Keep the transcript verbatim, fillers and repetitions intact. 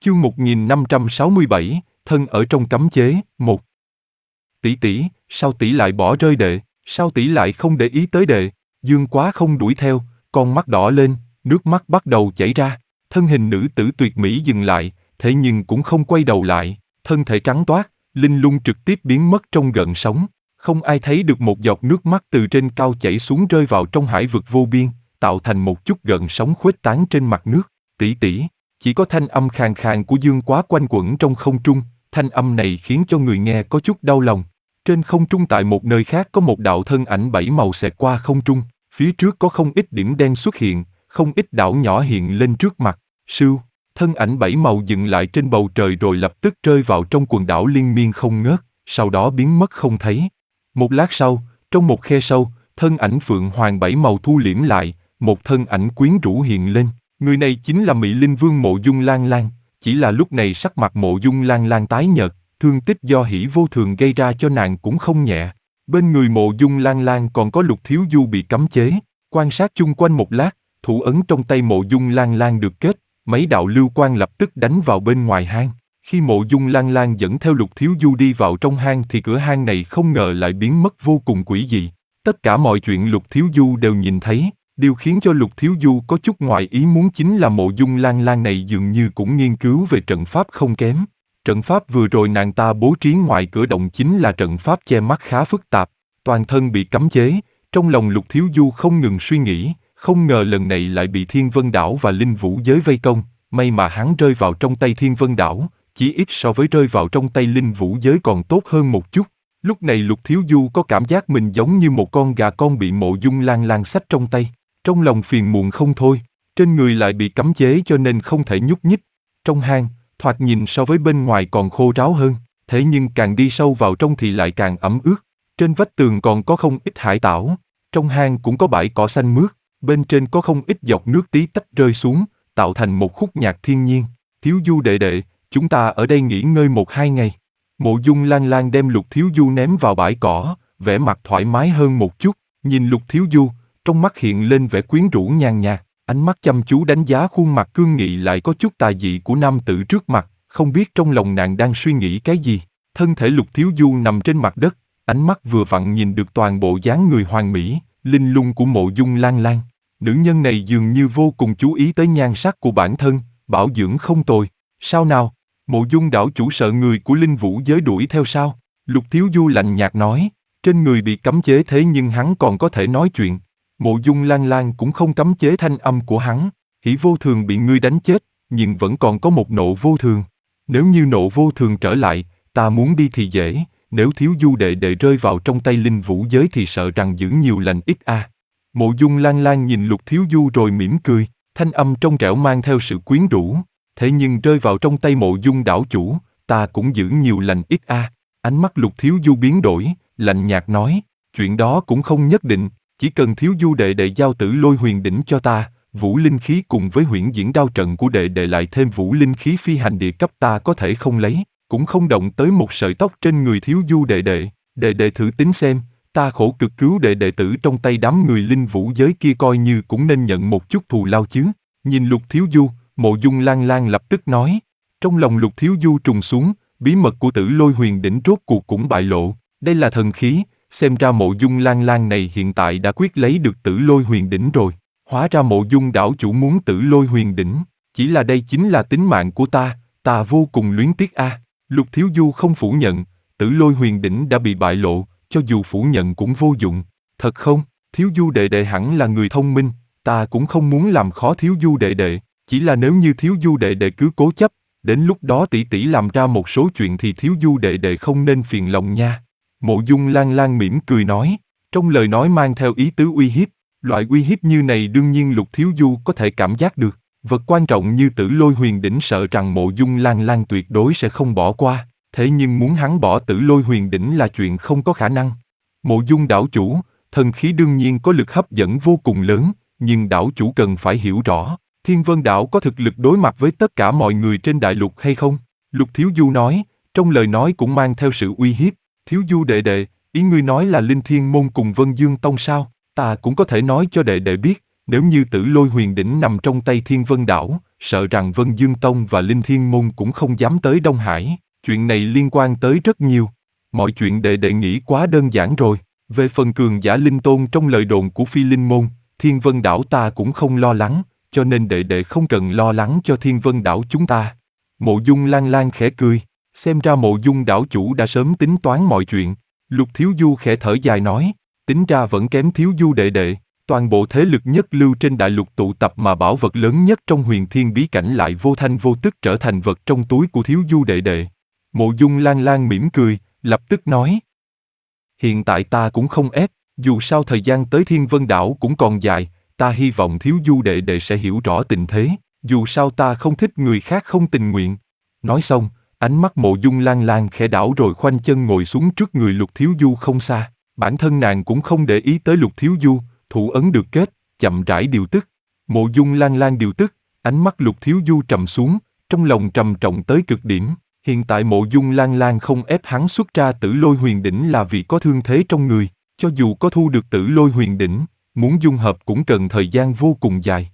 Chương một nghìn năm trăm sáu mươi bảy, thân ở trong cấm chế, một. Tỷ tỷ, sao tỷ lại bỏ rơi đệ, sao tỷ lại không để ý tới đệ? Dương Quá không đuổi theo, con mắt đỏ lên, nước mắt bắt đầu chảy ra. Thân hình nữ tử tuyệt mỹ dừng lại, thế nhưng cũng không quay đầu lại, thân thể trắng toát, linh lung trực tiếp biến mất trong gợn sóng. Không ai thấy được một giọt nước mắt từ trên cao chảy xuống rơi vào trong hải vực vô biên, tạo thành một chút gợn sóng khuếch tán trên mặt nước. Tỷ tỷ. Chỉ có thanh âm khàn khàn của Dương Quá quanh quẩn trong không trung, thanh âm này khiến cho người nghe có chút đau lòng. Trên không trung tại một nơi khác có một đạo thân ảnh bảy màu xẹt qua không trung, phía trước có không ít điểm đen xuất hiện, không ít đảo nhỏ hiện lên trước mặt. Sưu, thân ảnh bảy màu dừng lại trên bầu trời rồi lập tức rơi vào trong quần đảo liên miên không ngớt, sau đó biến mất không thấy. Một lát sau, trong một khe sâu, thân ảnh phượng hoàng bảy màu thu liễm lại, một thân ảnh quyến rũ hiện lên. Người này chính là Mỹ Linh Vương Mộ Dung Lan Lan, chỉ là lúc này sắc mặt Mộ Dung Lan Lan tái nhợt, thương tích do hỉ vô thường gây ra cho nàng cũng không nhẹ. Bên người Mộ Dung Lan Lan còn có Lục Thiếu Du bị cấm chế, quan sát chung quanh một lát, thủ ấn trong tay Mộ Dung Lan Lan được kết, mấy đạo lưu quang lập tức đánh vào bên ngoài hang. Khi Mộ Dung Lan Lan dẫn theo Lục Thiếu Du đi vào trong hang thì cửa hang này không ngờ lại biến mất vô cùng quỷ dị. Tất cả mọi chuyện Lục Thiếu Du đều nhìn thấy. Điều khiến cho Lục Thiếu Du có chút ngoài ý muốn chính là Mộ Dung Lan Lan này dường như cũng nghiên cứu về trận pháp không kém. Trận pháp vừa rồi nàng ta bố trí ngoài cửa động chính là trận pháp che mắt khá phức tạp, toàn thân bị cấm chế, trong lòng Lục Thiếu Du không ngừng suy nghĩ, không ngờ lần này lại bị Thiên Vân Đảo và Linh Vũ Giới vây công, may mà hắn rơi vào trong tay Thiên Vân Đảo, chỉ ít so với rơi vào trong tay Linh Vũ Giới còn tốt hơn một chút. Lúc này Lục Thiếu Du có cảm giác mình giống như một con gà con bị Mộ Dung Lan Lan xách trong tay. Trong lòng phiền muộn không thôi, trên người lại bị cấm chế cho nên không thể nhúc nhích. Trong hang, thoạt nhìn so với bên ngoài còn khô ráo hơn, thế nhưng càng đi sâu vào trong thì lại càng ẩm ướt. Trên vách tường còn có không ít hải tảo, trong hang cũng có bãi cỏ xanh mướt, bên trên có không ít giọt nước tí tách rơi xuống, tạo thành một khúc nhạc thiên nhiên. Thiếu Du đệ đệ, chúng ta ở đây nghỉ ngơi một hai ngày. Mộ Dung Lan Lan đem Lục Thiếu Du ném vào bãi cỏ, vẻ mặt thoải mái hơn một chút, nhìn Lục Thiếu Du. Trong mắt hiện lên vẻ quyến rũ nhàn nhạt, ánh mắt chăm chú đánh giá khuôn mặt cương nghị lại có chút tà dị của nam tử trước mặt, không biết trong lòng nàng đang suy nghĩ cái gì. Thân thể Lục Thiếu Du nằm trên mặt đất, ánh mắt vừa vặn nhìn được toàn bộ dáng người hoàn mỹ, linh lung của Mộ Dung Lan Lan. Nữ nhân này dường như vô cùng chú ý tới nhan sắc của bản thân, bảo dưỡng không tồi. Sao nào? Mộ Dung đảo chủ sợ người của Linh Vũ Giới đuổi theo sao? Lục Thiếu Du lạnh nhạt nói, trên người bị cấm chế thế nhưng hắn còn có thể nói chuyện. Mộ Dung Lan Lan cũng không cấm chế thanh âm của hắn, hỉ vô thường bị ngươi đánh chết, nhưng vẫn còn có một nộ vô thường. Nếu như nộ vô thường trở lại, ta muốn đi thì dễ, nếu Thiếu Du đệ đệ rơi vào trong tay Linh Vũ Giới thì sợ rằng giữ nhiều lành ít a. À. Mộ Dung Lan Lan nhìn Lục Thiếu Du rồi mỉm cười, thanh âm trong trẻo mang theo sự quyến rũ. Thế nhưng rơi vào trong tay Mộ Dung đảo chủ, ta cũng giữ nhiều lành ít a. À. Ánh mắt Lục Thiếu Du biến đổi, lạnh nhạt nói, chuyện đó cũng không nhất định. Chỉ cần Thiếu Du đệ đệ giao Tử Lôi Huyền Đỉnh cho ta, vũ linh khí cùng với huyễn diễn đao trận của đệ đệ lại thêm vũ linh khí phi hành địa cấp ta có thể không lấy, cũng không động tới một sợi tóc trên người Thiếu Du đệ đệ. Đệ đệ thử tính xem, ta khổ cực cứu đệ đệ tử trong tay đám người Linh Vũ Giới kia coi như cũng nên nhận một chút thù lao chứ. Nhìn Lục Thiếu Du, Mộ Dung Lan Lan lập tức nói. Trong lòng Lục Thiếu Du trùng xuống, bí mật của Tử Lôi Huyền Đỉnh rốt cuộc cũng bại lộ, đây là thần khí. Xem ra Mộ Dung Lan Lan này hiện tại đã quyết lấy được Tử Lôi Huyền Đỉnh rồi. Hóa ra Mộ Dung đảo chủ muốn Tử Lôi Huyền Đỉnh, chỉ là đây chính là tính mạng của ta, ta vô cùng luyến tiếc a. À. Lục Thiếu Du không phủ nhận, Tử Lôi Huyền Đỉnh đã bị bại lộ, cho dù phủ nhận cũng vô dụng. Thật không? Thiếu Du đệ đệ hẳn là người thông minh, ta cũng không muốn làm khó Thiếu Du đệ đệ, chỉ là nếu như Thiếu Du đệ đệ cứ cố chấp, đến lúc đó tỷ tỷ làm ra một số chuyện thì Thiếu Du đệ đệ không nên phiền lòng nha. Mộ Dung Lan Lan mỉm cười nói, trong lời nói mang theo ý tứ uy hiếp, loại uy hiếp như này đương nhiên Lục Thiếu Du có thể cảm giác được, vật quan trọng như Tử Lôi Huyền Đỉnh sợ rằng Mộ Dung Lan Lan tuyệt đối sẽ không bỏ qua, thế nhưng muốn hắn bỏ Tử Lôi Huyền Đỉnh là chuyện không có khả năng. Mộ Dung đảo chủ, thần khí đương nhiên có lực hấp dẫn vô cùng lớn, nhưng đảo chủ cần phải hiểu rõ, Thiên Vân Đảo có thực lực đối mặt với tất cả mọi người trên đại lục hay không? Lục Thiếu Du nói, trong lời nói cũng mang theo sự uy hiếp. Thiếu Du đệ đệ, ý ngươi nói là Linh Thiên Môn cùng Vân Dương Tông sao? Ta cũng có thể nói cho đệ đệ biết, Nếu như Tử Lôi Huyền Đỉnh nằm trong tay Thiên Vân Đảo, sợ rằng Vân Dương Tông và Linh Thiên Môn cũng không dám tới Đông Hải. Chuyện này liên quan tới rất nhiều. Mọi chuyện đệ đệ nghĩ quá đơn giản rồi. Về phần cường giả linh tôn trong lời đồn của Phi Linh Môn, Thiên Vân Đảo ta cũng không lo lắng, cho nên đệ đệ không cần lo lắng cho Thiên Vân Đảo chúng ta. Mộ Dung Lan Lan khẽ cười, xem ra Mộ Dung đảo chủ đã sớm tính toán mọi chuyện. Lục Thiếu Du khẽ thở dài nói, tính ra vẫn kém Thiếu Du đệ đệ. Toàn bộ thế lực nhất lưu trên đại lục tụ tập mà bảo vật lớn nhất trong huyền thiên bí cảnh lại vô thanh vô tức trở thành vật trong túi của Thiếu Du đệ đệ. Mộ Dung Lan Lan mỉm cười, lập tức nói. Hiện tại ta cũng không ép, dù sao thời gian tới Thiên Vân Đảo cũng còn dài, ta hy vọng Thiếu Du đệ đệ sẽ hiểu rõ tình thế, dù sao ta không thích người khác không tình nguyện. Nói xong, ánh mắt Mộ Dung Lan Lan khẽ đảo rồi khoanh chân ngồi xuống trước người Lục Thiếu Du không xa. Bản thân nàng cũng không để ý tới Lục Thiếu Du, thủ ấn được kết, chậm rãi điều tức. Mộ Dung Lan Lan điều tức, ánh mắt Lục Thiếu Du trầm xuống, trong lòng trầm trọng tới cực điểm. Hiện tại Mộ Dung Lan Lan không ép hắn xuất ra Tử Lôi Huyền Đỉnh là vì có thương thế trong người, cho dù có thu được Tử Lôi Huyền Đỉnh, muốn dung hợp cũng cần thời gian vô cùng dài.